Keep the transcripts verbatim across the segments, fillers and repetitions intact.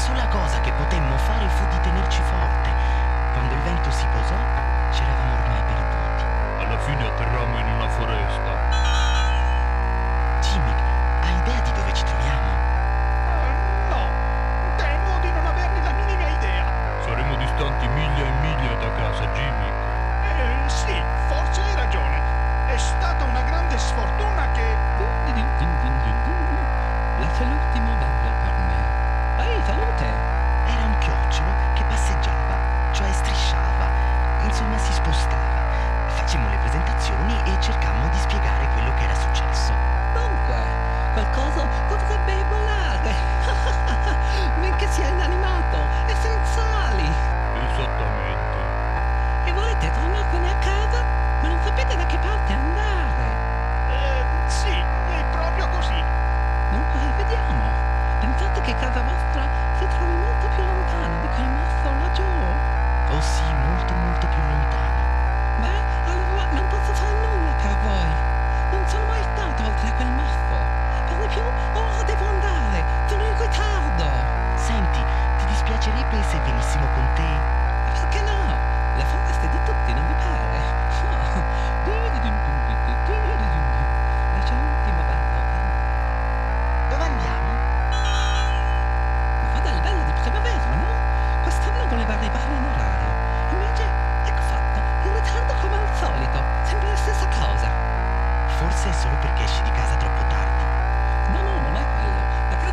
sola cosa che potemmo fare fu di tenerci forte. Quando il vento si posò, c'eravamo ormai perduti. Alla fine atterrammo in una foresta. Jimmy, hai idea di dove ci troviamo? Eh, no, temo di non averne la minima idea. Saremo distanti miglia e miglia da casa, Jimmy. Eh, sì, forse hai ragione. È stata una grande sfortuna che... Lascia l'ultimo bello per me. Ehi, salute! Era un chioccolo che passeggiava, cioè strisciava, insomma si spostava. Facemmo le presentazioni e cercammo di spiegare quello che era successo. Dunque, qualcosa dovrebbe volare. Benché sia inanimato e senza ali. Esattamente. E volete tornarvene a casa? Ma non sapete da che parte andare. Eh, sì, è proprio così. Dunque, vediamo. Pensate che casa vostra si trovi molto più lontana di quel masso laggiù? Oh sì, molto molto più lontano. Beh, allora non posso fare nulla per voi. Non sono mai stato oltre a quel masso. Per di più, ora devo andare. Sono in ritardo. Senti, ti dispiacerebbe se venissimo con te? Perché no? La foresta è di tutti, non vi pare? Lascia l'ultimo bello. Dove andiamo? Ma vada il bello di primavera, no? Quest'anno voleva arrivare in orario. Invece, ecco fatto, in ritardo come al solito. Sempre la stessa cosa. Forse è solo perché esci di casa troppo tardi. No, no, non è quello. La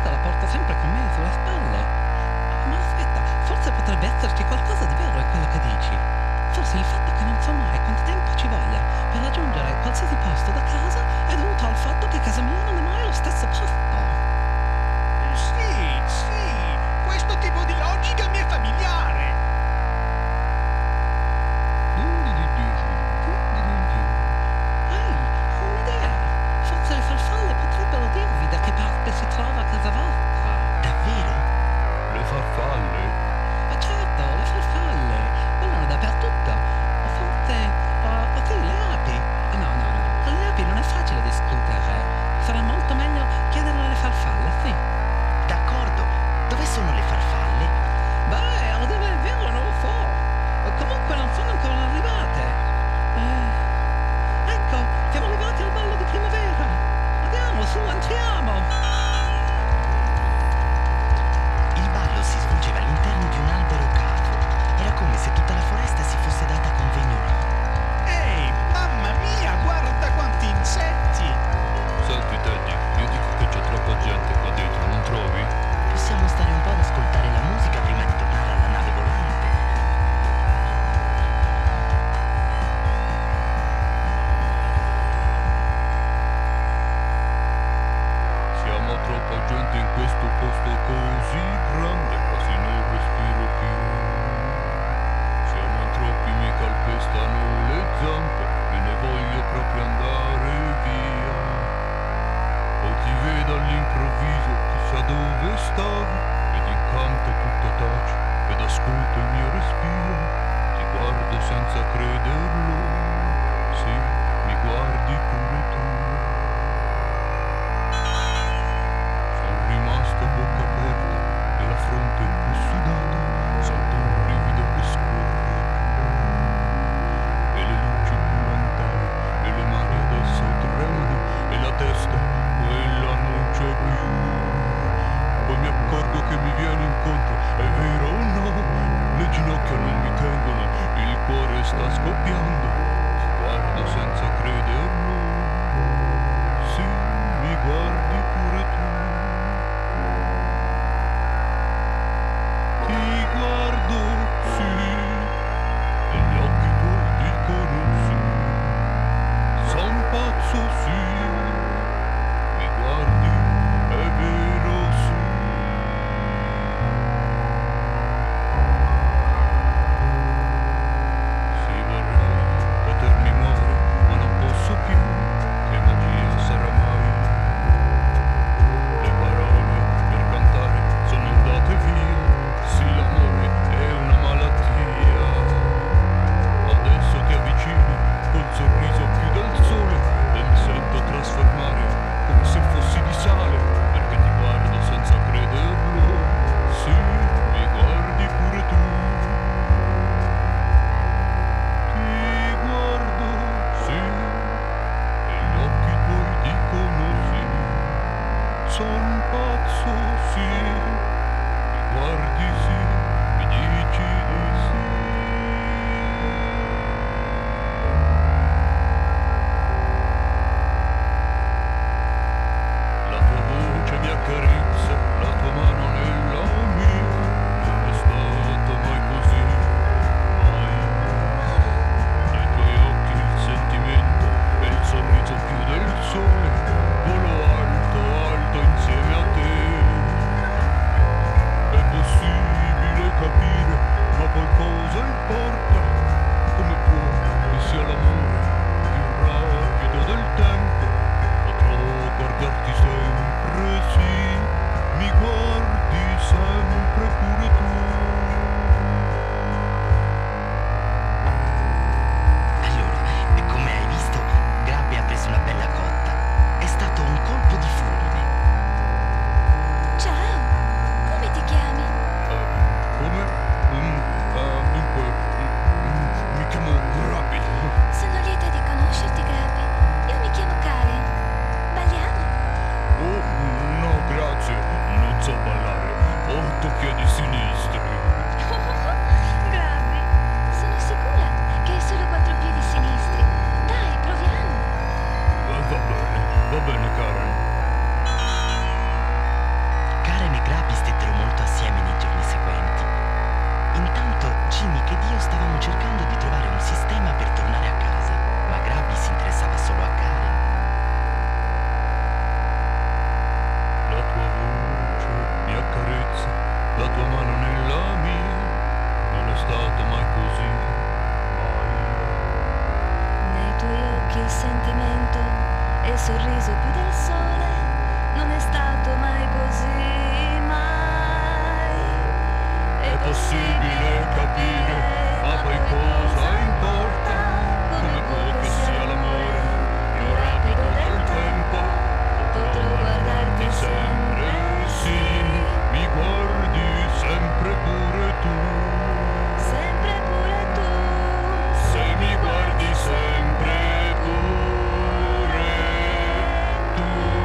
sorriso più del sole, non è stato mai così, mai. È possibile capire, ma poi cosa importa? Come può che sia l'amore, più rapido del tempo? Potrò guardarti sempre, sì, mi guardi sempre pure tu. Sempre pure tu. Se mi guardi sempre pure tu.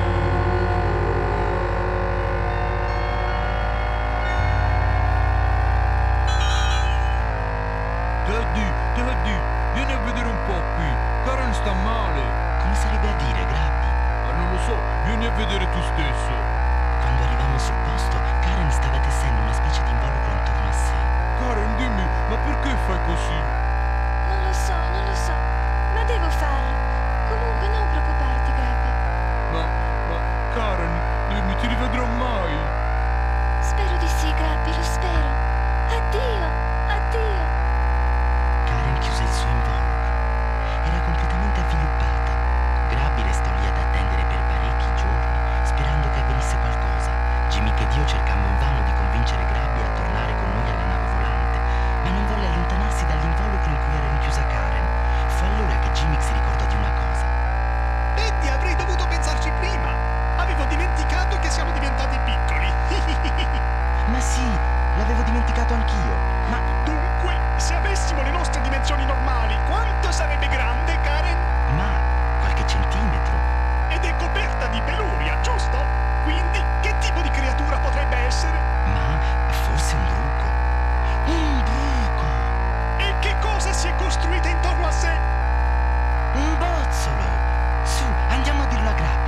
Daddy, Daddy, vieni a vedere un po' qui. Karen sta male. Come sarebbe a dire, Grabby? Ma non lo so, vieni a vedere tu stesso. Quando arrivammo sul posto, Karen stava tessendo una specie di involucro intorno a sé. Karen, dimmi, ma perché fai così? Non lo so, non lo so, ma devo farlo. Comunque non preoccuparti, Grabby. Ma, ma, Karen, dimmi, ti rivedrò mai? Spero di sì, Grabby, lo spero. Addio, addio. Karen chiuse il suo involucro. Era completamente avviluppata. Grabby restò lì ad attendere per parecchi giorni, sperando che avvenisse qualcosa. Jimmy ed io cercammo invano di convincere Grabby a tornare con noi alla nave volante, ma non volle allontanarsi dall'involucro in cui era rinchiusa Karen. Fu allora che Jimmy si ricordò di una cosa. Eddie, avrei dovuto pensarci prima. Avevo dimenticato che siamo diventati piccoli. Ma sì, l'avevo dimenticato anch'io. Ma Dunque, se avessimo le nostre dimensioni normali, quanto sarebbe grande, Karen? ma qualche centimetro. Ed è coperta di peluria, giusto? Quindi, che tipo di creatura potrebbe essere? Ma forse un bruco. Un bruco! E che cosa si è costruita intorno a sé? Un bozzolo! Su, andiamo a dirlo a Grabby.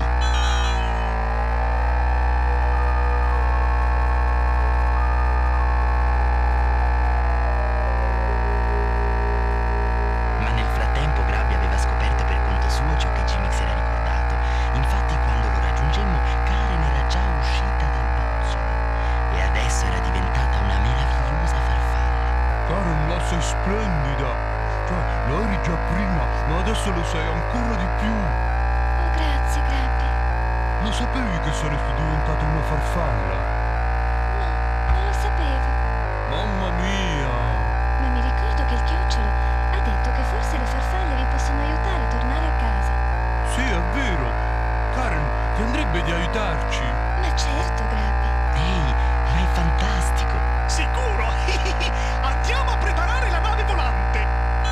Ma nel frattempo Grabby aveva scoperto per conto suo ciò che Jimmy si era ricordato. Infatti quando lo raggiungemmo, Karen era già uscita dal bozzolo e adesso era diventata una meravigliosa farfalla. Karen, ma sei splendida. Cioè, lo eri già prima, ma adesso lo sei ancora di più. Oh, grazie, Grabby. Lo sapevi che saresti diventata una farfalla? No, non lo sapevo. Mamma mia! Ma mi ricordo che il chioccolo ha detto che forse le farfalle vi possono aiutare a tornare a casa. Sì, è vero. Karen, ti andrebbe di aiutarci? Ma certo, Grabby. Ehi, ma è fantastico! Sicuro! Andiamo a preparare la nave volante!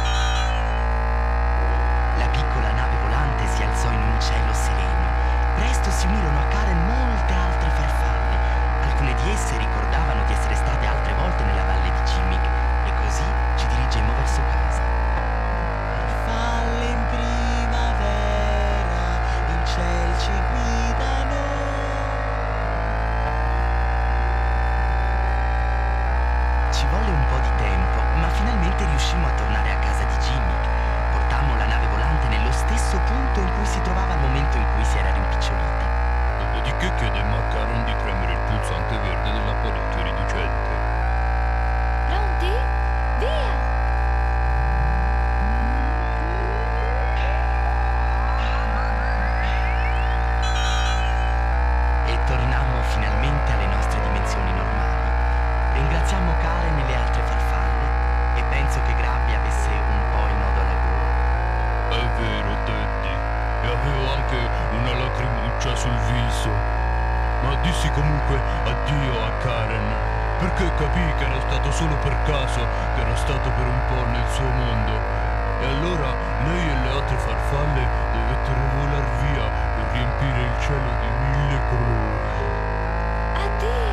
La piccola nave volante si alzò in un cielo sereno. Presto si unirono a Karen molte altre farfalle. Alcune di esse ricordavano di essere state altre volte nella valle di Jimmick e così ci dirigemmo verso casa. Farfalle in primavera, in ciel ci guidano. Ci volle un po' di tempo, ma finalmente riuscimmo a tornare a casa di Jimmick. Portammo la nave volante nello stesso punto in cui si trovava al momento in cui si era rimpicciolita. Dopodiché chiedemmo a Karen di premere il pulsante verde dell'apparecchio riducente. Pronti? Via! E tornammo finalmente alle nostre dimensioni normali. Ringraziammo Karen e le altre farfalle e penso che Grabby avesse un po' il nodo alla gola. È vero, Daddy. E avevo anche una lacrimuccia sul viso. Ma dissi comunque addio a Karen, perché capii che era stato solo per caso, che era stato per un po' nel suo mondo. E allora lei e le altre farfalle dovettero volar via per riempire il cielo di mille colori. Addio!